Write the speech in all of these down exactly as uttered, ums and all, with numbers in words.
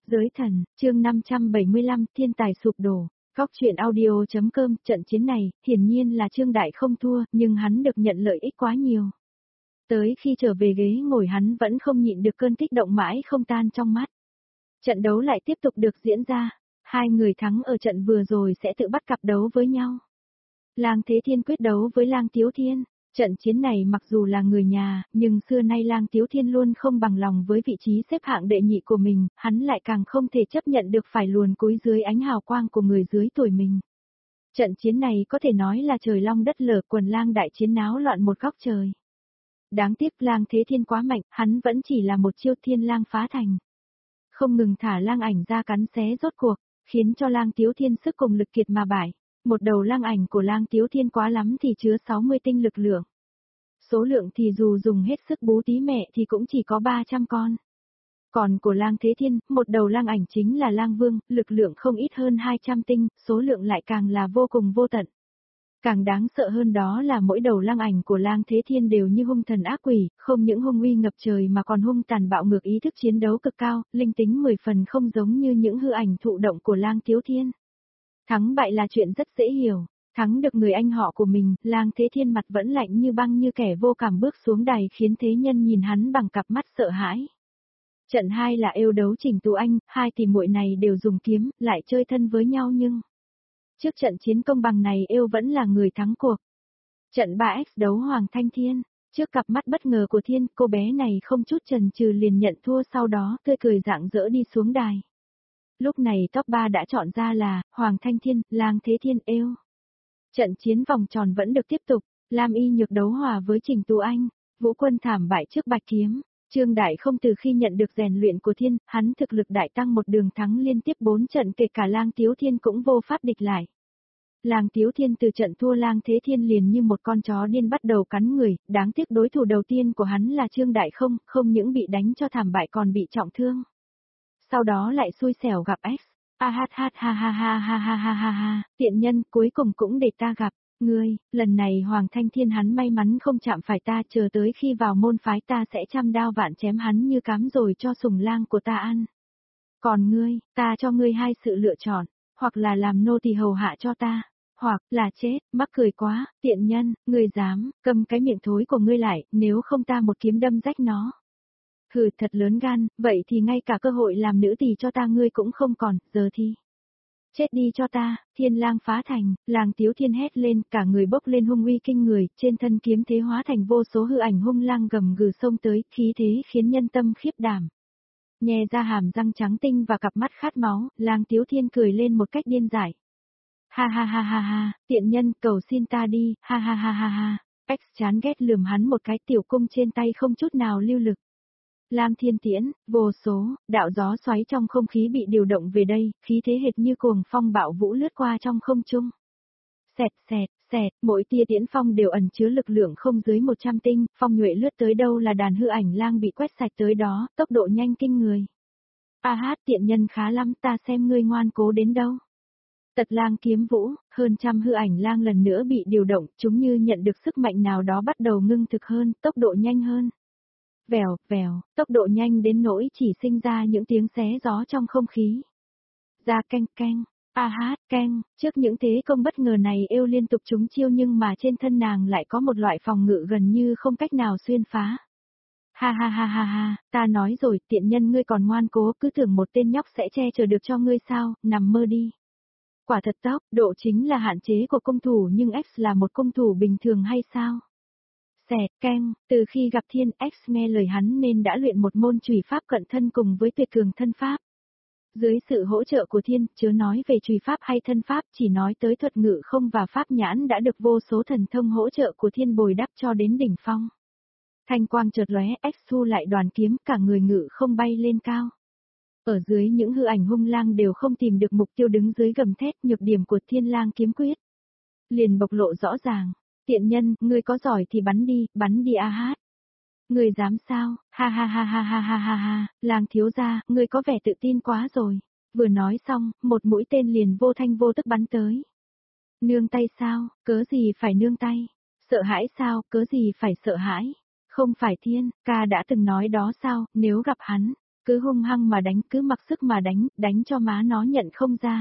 Giới thần, chương năm trăm bảy mươi lăm, thiên tài sụp đổ. Góc truyện audio.com, trận chiến này, hiển nhiên là Trương Đại không thua, nhưng hắn được nhận lợi ích quá nhiều. Tới khi trở về ghế ngồi hắn vẫn không nhịn được cơn kích động mãi không tan trong mắt. Trận đấu lại tiếp tục được diễn ra, hai người thắng ở trận vừa rồi sẽ tự bắt cặp đấu với nhau. Lang Thế Thiên quyết đấu với Lang Tiếu Thiên. Trận chiến này mặc dù là người nhà, nhưng xưa nay Lang Tiếu Thiên luôn không bằng lòng với vị trí xếp hạng đệ nhị của mình, hắn lại càng không thể chấp nhận được phải luồn cúi dưới ánh hào quang của người dưới tuổi mình. Trận chiến này có thể nói là trời long đất lở, quần lang đại chiến náo loạn một góc trời. Đáng tiếc Lang Thế Thiên quá mạnh, hắn vẫn chỉ là một chiêu thiên lang phá thành. Không ngừng thả lang ảnh ra cắn xé rốt cuộc, khiến cho Lang Tiếu Thiên sức cùng lực kiệt mà bại. Một đầu lang ảnh của Lang Tiếu Thiên quá lắm thì chứa sáu mươi tinh lực lượng. Số lượng thì dù dùng hết sức bú tí mẹ thì cũng chỉ có ba trăm con. Còn của Lang Thế Thiên, một đầu lang ảnh chính là Lang Vương, lực lượng không ít hơn hai trăm tinh, số lượng lại càng là vô cùng vô tận. Càng đáng sợ hơn đó là mỗi đầu lang ảnh của Lang Thế Thiên đều như hung thần ác quỷ, không những hung uy ngập trời mà còn hung tàn bạo ngược, ý thức chiến đấu cực cao, linh tính mười phần, không giống như những hư ảnh thụ động của Lang Tiếu Thiên. Thắng bại là chuyện rất dễ hiểu, thắng được người anh họ của mình, Lang Thế Thiên mặt vẫn lạnh như băng như kẻ vô cảm bước xuống đài khiến thế nhân nhìn hắn bằng cặp mắt sợ hãi. Trận hai là êu đấu Trình Tú Anh, hai tỷ muội này đều dùng kiếm, lại chơi thân với nhau nhưng trước trận chiến công bằng này êu vẫn là người thắng cuộc. Trận ba x đấu Hoàng Thanh Thiên, trước cặp mắt bất ngờ của Thiên, cô bé này không chút chần chừ liền nhận thua, sau đó tươi cười rạng rỡ đi xuống đài. Lúc này top ba đã chọn ra là Hoàng Thanh Thiên, Lang Thế Thiên, êu. Trận chiến vòng tròn vẫn được tiếp tục, Lam Y Nhược đấu hòa với Trình Tú Anh, Vũ Quân thảm bại trước Bạch Kiếm. Trương Đại không từ khi nhận được rèn luyện của Thiên, hắn thực lực đại tăng một đường thắng liên tiếp bốn trận, kể cả Lang Tiếu Thiên cũng vô pháp địch lại. Lang Tiếu Thiên từ trận thua Lang Thế Thiên liền như một con chó điên bắt đầu cắn người, đáng tiếc đối thủ đầu tiên của hắn là Trương Đại không, không những bị đánh cho thảm bại còn bị trọng thương. Sau đó lại xui xẻo gặp X. A hát hát ha ha ha ha ha ha ha ha, tiện nhân, cuối cùng cũng để ta gặp, ngươi, lần này Hoàng Thanh Thiên hắn may mắn không chạm phải ta, chờ tới khi vào môn phái ta sẽ trăm đao vạn chém hắn như cám rồi cho sùng lang của ta ăn. Còn ngươi, ta cho ngươi hai sự lựa chọn, hoặc là làm nô tỳ hầu hạ cho ta, hoặc là chết, mắc cười quá, tiện nhân, ngươi dám, cầm cái miệng thối của ngươi lại, nếu không ta một kiếm đâm rách nó. Hừ, thật lớn gan, vậy thì ngay cả cơ hội làm nữ tỳ cho ta ngươi cũng không còn, giờ thì chết đi cho ta. Thiên lang phá thành, Lang Tiếu Thiên hét lên, cả người bốc lên hung uy kinh người, trên thân kiếm thế hóa thành vô số hư ảnh hung lang gầm gừ xông tới, khí thế khiến nhân tâm khiếp đảm. Nhè ra hàm răng trắng tinh và cặp mắt khát máu, Lang Tiếu Thiên cười lên một cách điên dại. Ha ha ha ha ha, tiện nhân, cầu xin ta đi, ha ha ha ha ha. X chán ghét lườm hắn một cái, tiểu cung trên tay không chút nào lưu lực. Lam Thiên Tiễn, vô số, đạo gió xoáy trong không khí bị điều động về đây, khí thế hệt như cuồng phong bạo vũ lướt qua trong không trung. Xẹt xẹt, xẹt, mỗi tia tiễn phong đều ẩn chứa lực lượng không dưới một trăm tinh, phong nhuệ lướt tới đâu là đàn hư ảnh lang bị quét sạch tới đó, tốc độ nhanh kinh người. A hát, tiện nhân khá lắm, ta xem ngươi ngoan cố đến đâu. Tật lang kiếm vũ, hơn trăm hư ảnh lang lần nữa bị điều động, chúng như nhận được sức mạnh nào đó bắt đầu ngưng thực hơn, tốc độ nhanh hơn. Vèo, vèo, tốc độ nhanh đến nỗi chỉ sinh ra những tiếng xé gió trong không khí. Ra canh canh, a hát, canh, trước những thế công bất ngờ này êu liên tục trúng chiêu nhưng mà trên thân nàng lại có một loại phòng ngự gần như không cách nào xuyên phá. Ha ha ha ha ha, ta nói rồi, tiện nhân ngươi còn ngoan cố, cứ tưởng một tên nhóc sẽ che chở được cho ngươi sao, nằm mơ đi. Quả thật tốc độ chính là hạn chế của cung thủ, nhưng X là một cung thủ bình thường hay sao? Xẹt, keng, từ khi gặp Thiên, X nghe lời hắn nên đã luyện một môn chùy pháp cận thân cùng với tuyệt cường thân pháp. Dưới sự hỗ trợ của Thiên, chớ nói về chùy pháp hay thân pháp, chỉ nói tới thuật ngự không và pháp nhãn đã được vô số thần thông hỗ trợ của Thiên bồi đắp cho đến đỉnh phong. Thanh quang chợt lóe, X thu lại đoàn kiếm, cả người ngự không bay lên cao. Ở dưới những hư ảnh hung lang đều không tìm được mục tiêu, đứng dưới gầm thét, nhược điểm của Thiên lang kiếm quyết liền bộc lộ rõ ràng. Tiện nhân, ngươi có giỏi thì bắn đi, bắn đi a hát. Ngươi dám sao, ha ha ha ha ha ha ha ha, Lang thiếu gia, ngươi có vẻ tự tin quá rồi. Vừa nói xong, một mũi tên liền vô thanh vô tức bắn tới. Nương tay sao, cớ gì phải nương tay? Sợ hãi sao, cớ gì phải sợ hãi? Không phải Thiên, ca đã từng nói đó sao, nếu gặp hắn, cứ hung hăng mà đánh, cứ mặc sức mà đánh, đánh cho má nó nhận không ra.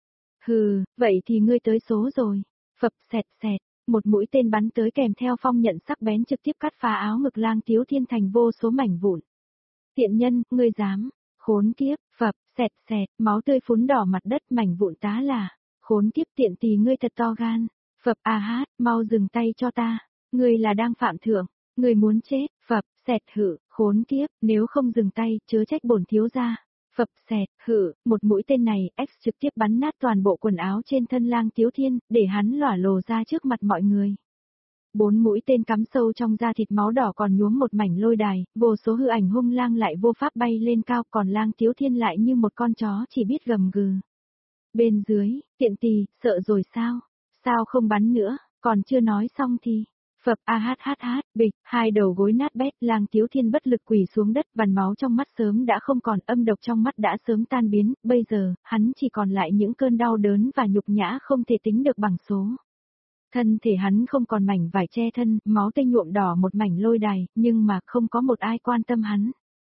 Hừ, vậy thì ngươi tới số rồi. Phập xẹt xẹt, một mũi tên bắn tới kèm theo phong nhận sắc bén trực tiếp cắt phá áo ngực Lang Tiếu Thiên thành vô số mảnh vụn. Tiện nhân, ngươi dám, khốn kiếp, phập, xẹt xẹt, máu tươi phún đỏ mặt đất mảnh vụn tá là, khốn kiếp tiện tỳ ngươi thật to gan, phập a hát, mau dừng tay cho ta, ngươi là đang phạm thượng, ngươi muốn chết, phập, xẹt hự, khốn kiếp, nếu không dừng tay, chớ trách bổn thiếu gia. Phập xẹt, hự, một mũi tên này, X trực tiếp bắn nát toàn bộ quần áo trên thân Lang Tiếu Thiên, để hắn lỏa lồ ra trước mặt mọi người. Bốn mũi tên cắm sâu trong da thịt máu đỏ còn nhuốm một mảnh lôi đài, vô số hư ảnh hung lang lại vô pháp bay lên cao, còn Lang Tiếu Thiên lại như một con chó chỉ biết gầm gừ. Bên dưới, tiện tỳ, sợ rồi sao? Sao không bắn nữa, còn chưa nói xong thì... Phập a hát hát hát, bịch, hai đầu gối nát bét, Lang Tiếu Thiên bất lực quỳ xuống đất, vằn máu trong mắt sớm đã không còn, âm độc trong mắt đã sớm tan biến, bây giờ, hắn chỉ còn lại những cơn đau đớn và nhục nhã không thể tính được bằng số. Thân thể hắn không còn mảnh vải che thân, máu tươi nhuộm đỏ một mảnh lôi đài, nhưng mà không có một ai quan tâm hắn.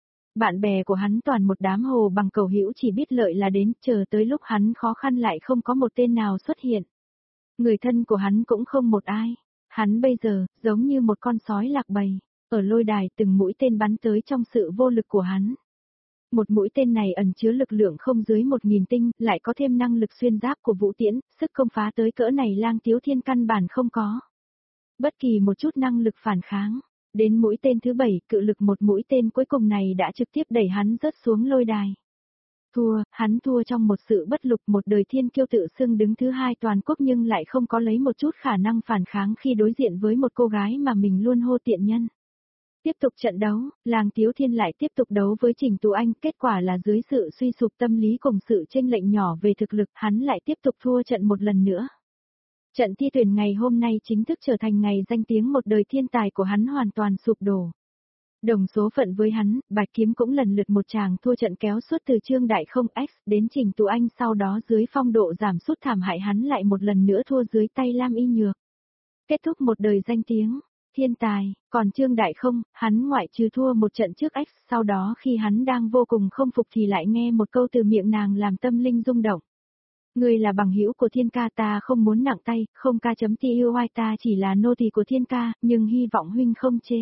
Bạn bè của hắn toàn một đám hồ bằng cầu hữu chỉ biết lợi là đến, chờ tới lúc hắn khó khăn lại không có một tên nào xuất hiện. Người thân của hắn cũng không một ai. Hắn bây giờ, giống như một con sói lạc bầy, ở lôi đài từng mũi tên bắn tới trong sự vô lực của hắn. Một mũi tên này ẩn chứa lực lượng không dưới một nghìn tinh, lại có thêm năng lực xuyên giáp của vũ tiễn, sức công phá tới cỡ này Lang Tiếu Thiên căn bản không có. Bất kỳ một chút năng lực phản kháng. Đến mũi tên thứ bảy, cự lực một mũi tên cuối cùng này đã trực tiếp đẩy hắn rớt xuống lôi đài. Thua, hắn thua trong một sự bất lực, một đời thiên kiêu tự xưng đứng thứ hai toàn quốc nhưng lại không có lấy một chút khả năng phản kháng khi đối diện với một cô gái mà mình luôn hô tiện nhân. Tiếp tục trận đấu, Lang Tiếu Thiên lại tiếp tục đấu với Trình Tú Anh, kết quả là dưới sự suy sụp tâm lý cùng sự chênh lệch nhỏ về thực lực, hắn lại tiếp tục thua trận một lần nữa. Trận thi tuyển ngày hôm nay chính thức trở thành ngày danh tiếng một đời thiên tài của hắn hoàn toàn sụp đổ. Đồng số phận với hắn, Bạch Kiếm cũng lần lượt một tràng thua trận kéo suốt từ Trương Đại Không X đến Trình Tú Anh, sau đó dưới phong độ giảm sút thảm hại hắn lại một lần nữa thua dưới tay Lam Y Nhược. Kết thúc một đời danh tiếng, thiên tài, còn Trương Đại Không, hắn ngoại trừ thua một trận trước X, sau đó khi hắn đang vô cùng không phục thì lại nghe một câu từ miệng nàng làm tâm linh rung động. Ngươi là bằng hữu của Thiên ca, ta không muốn nặng tay, không ca chấm ti yêu ai, ta chỉ là nô tỳ của Thiên ca, nhưng hy vọng huynh không chê.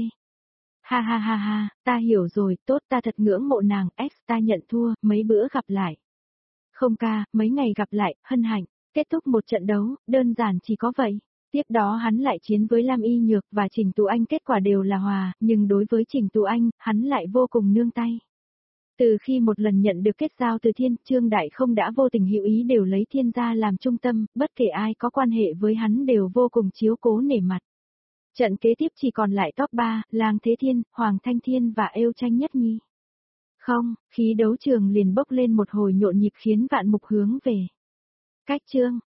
Ha ha ha ha, ta hiểu rồi, tốt, ta thật ngưỡng mộ nàng, X ta nhận thua, mấy bữa gặp lại. Không ca, mấy ngày gặp lại, hân hạnh, kết thúc một trận đấu, đơn giản chỉ có vậy. Tiếp đó hắn lại chiến với Lam Y Nhược và Trình Tú Anh, kết quả đều là hòa, nhưng đối với Trình Tú Anh, hắn lại vô cùng nương tay. Từ khi một lần nhận được kết giao từ Thiên, Trương Đại Không đã vô tình hữu ý đều lấy Thiên gia làm trung tâm, bất kể ai có quan hệ với hắn đều vô cùng chiếu cố nể mặt. Trận kế tiếp chỉ còn lại top ba, Lang Thế Thiên, Hoàng Thanh Thiên và Êu Tranh Nhất Nhi. Không, khí đấu trường liền bốc lên một hồi nhộn nhịp khiến vạn mục hướng về. Cách chương